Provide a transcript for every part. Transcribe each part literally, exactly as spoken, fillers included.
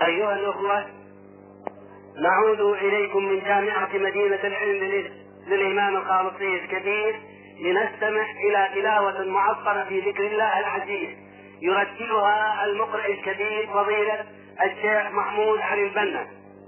أيها الأخوة، نعود إليكم من جامعة مدينة العلم للإمام الخالصي الكبير لنستمع إلى تلاوة معطرة في ذكر الله العزيز يرتلها المقرئ الكبير فضيلة الشيخ محمود علي البنا.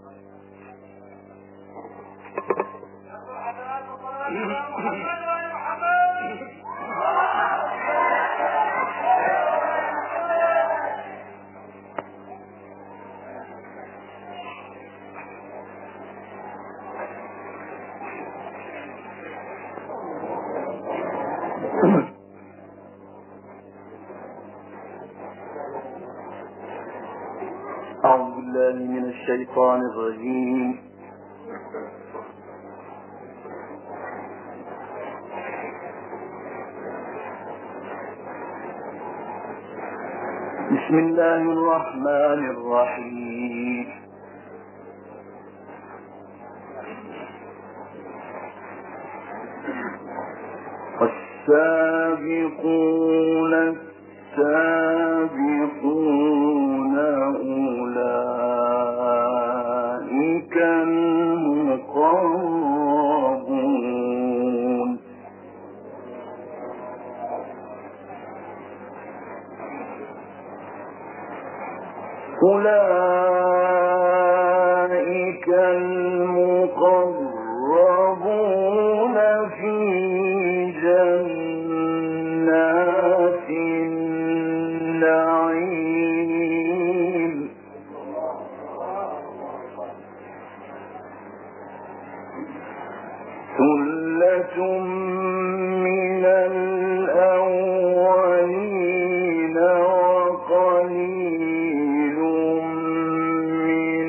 أعوذ بالله من الشيطان الرجيم. بسم الله الرحمن الرحيم. والسابقون السابقون أولئك المقربون. أولئك المقربون في جنات النعيم. ثلة من الأولين وقليل من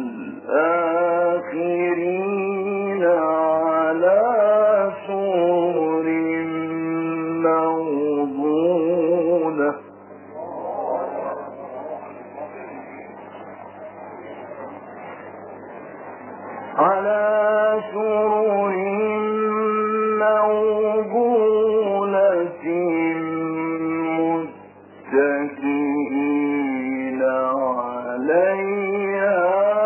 الآخرين على سرر موضونة. على سرر موضونة متكئين عليها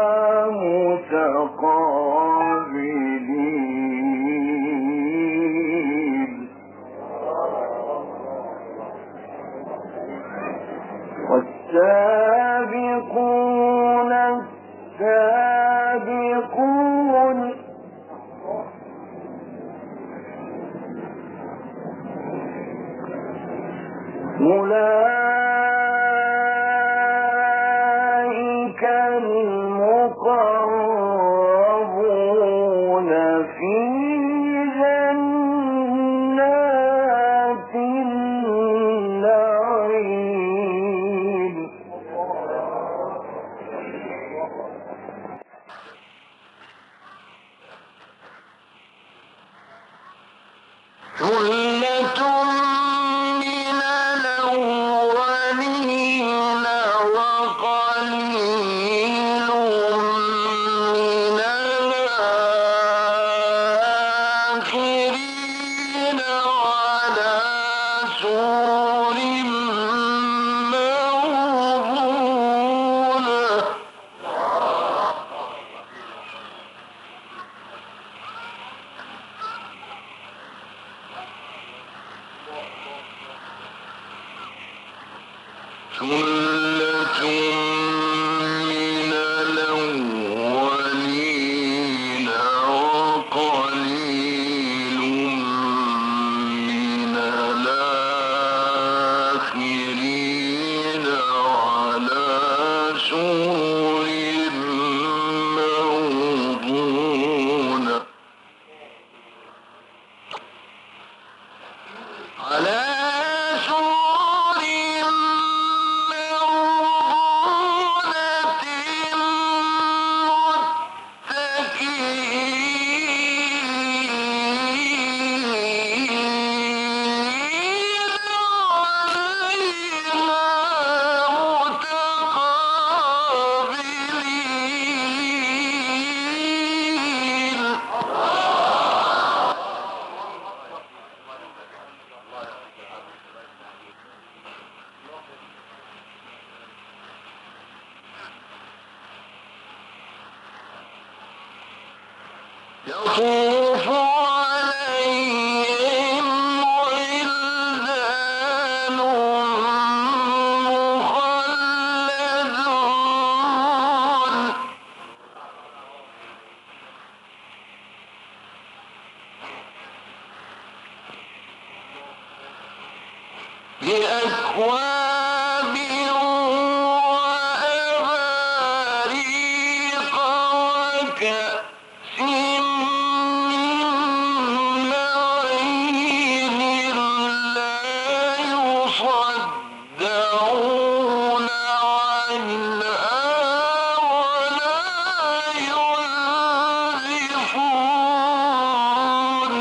متقابلين. والسابقون السابقون أولئك المقربون في جنات النعيم. ثلة من الأولين وقليل من الآخرين على سرر موضونة. ثلة من الأولين وقليل من الآخرين على سرر موضونة. على سرر موضونة يطوف عليهم ولدان مخلدون بأكواب وأباريق وكأس من معين لا يصدعون عنها ولا ينزفون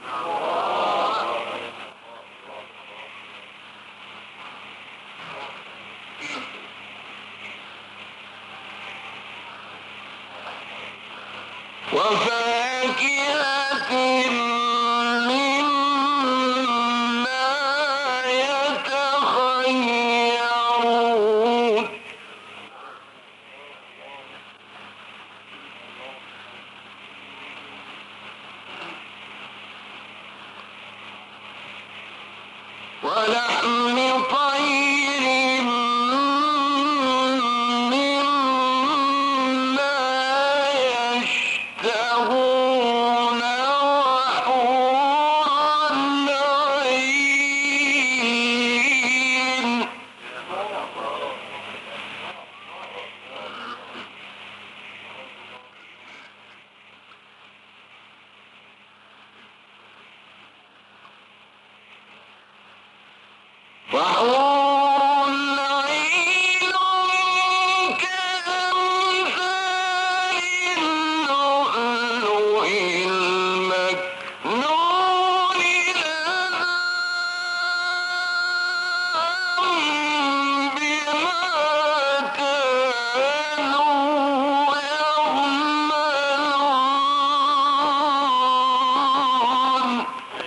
وفاكهة مما يتخيرون ولحم طير مما يشتهون وحور العين وحور العين كأمثال اللؤلؤ المكنون جزاء بما كانوا يعملون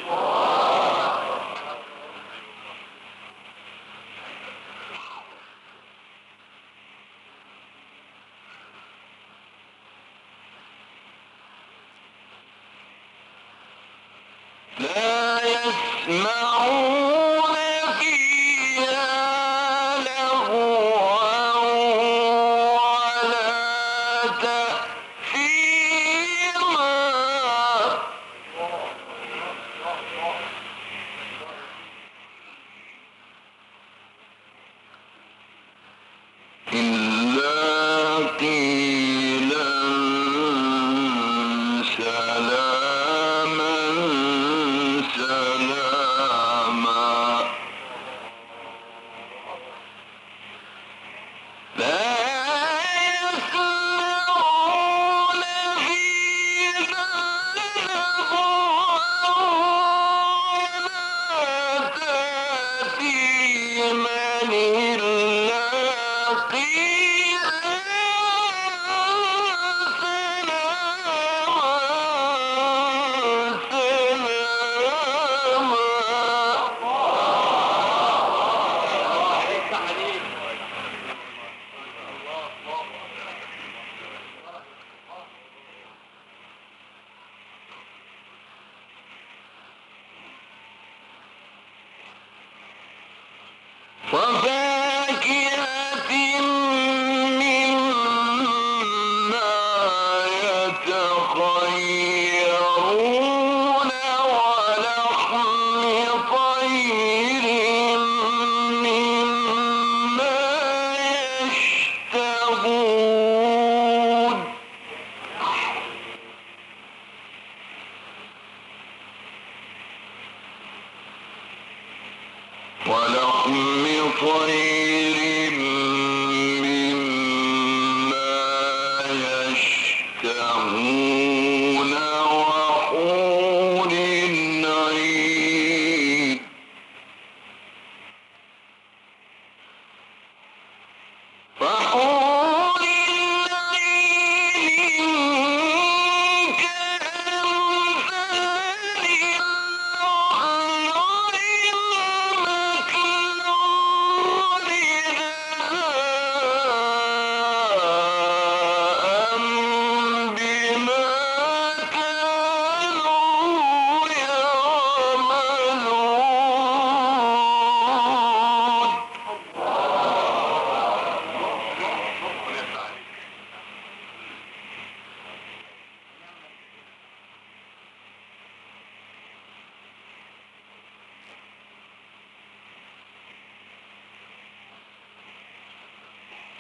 لا يسمعون فيها لغوا ولا تأثيما إلا قيلا سلاما سلاما لا يسمعون فيها لغوا ولا تأثيما إلا قيلا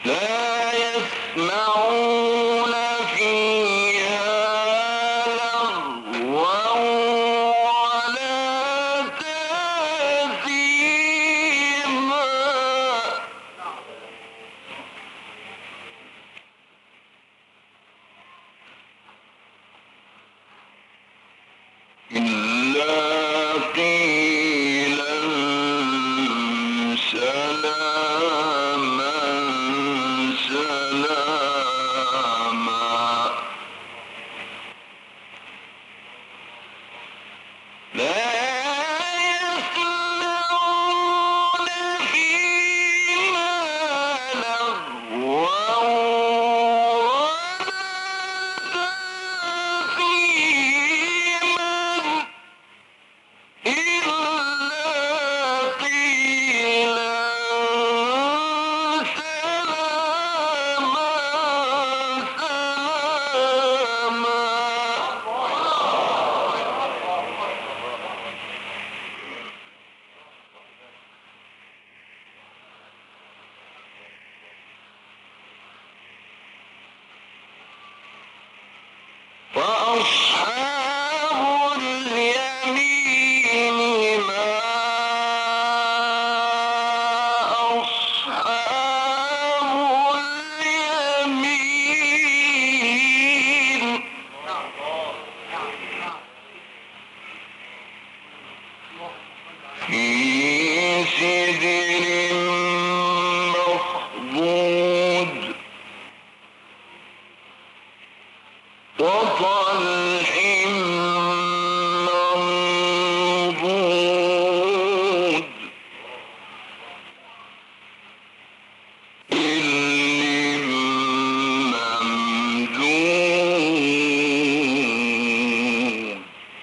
لا يسمعون فيها لغوا ولا تأثيما إلا قيلا سلاما سلاما لا يسمعون فيها لغوا ولا تأثيما إلا قيلا سلاما سلاما وأصحاب اليمين ما أصحاب اليمين في سدر مخضود وطلح منضود إل ممدود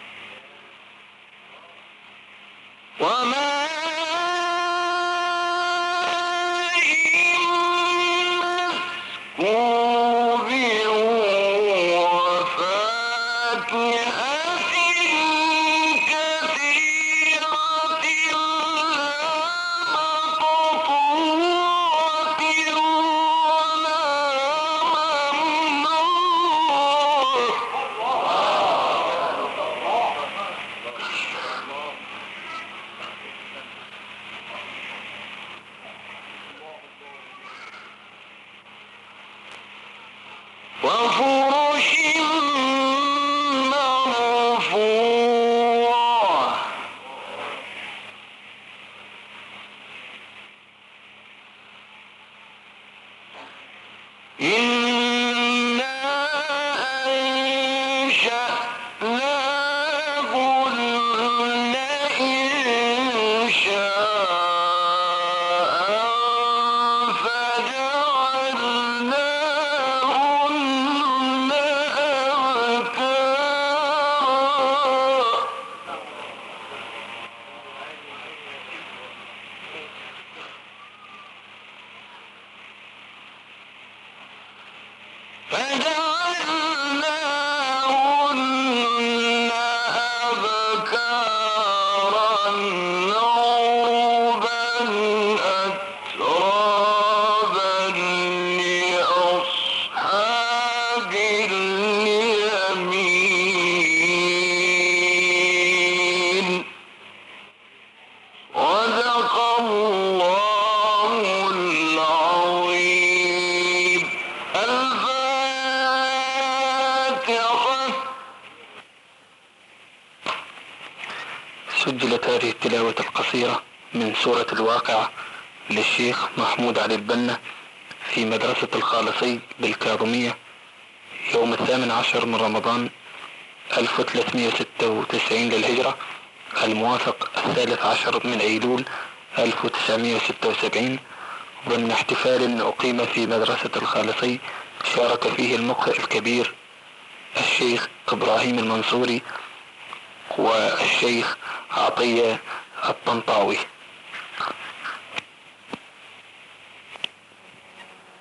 وماء مسكوب وفاكهة كثيرة لا مقطوعة ولا ممنوع وفرش مرفوعة إنا أنشأناهن إنشاء فجعلناهن سجلت هذه التلاوة القصيرة من سورة الواقعة للشيخ محمود علي البنا في مدرسة الخالصي بالكاظمية يوم الثامن عشر من رمضان ألف وثلاثمائة وستة وتسعين للهجرة، الموافق الثالث عشر من أيلول ألف وتسعمائة وستة وسبعين، ضمن احتفال أقيم في مدرسة الخالصي شارك فيه المقرئ الكبير الشيخ إبراهيم المنصوري والشيخ عطية الطنطاوي.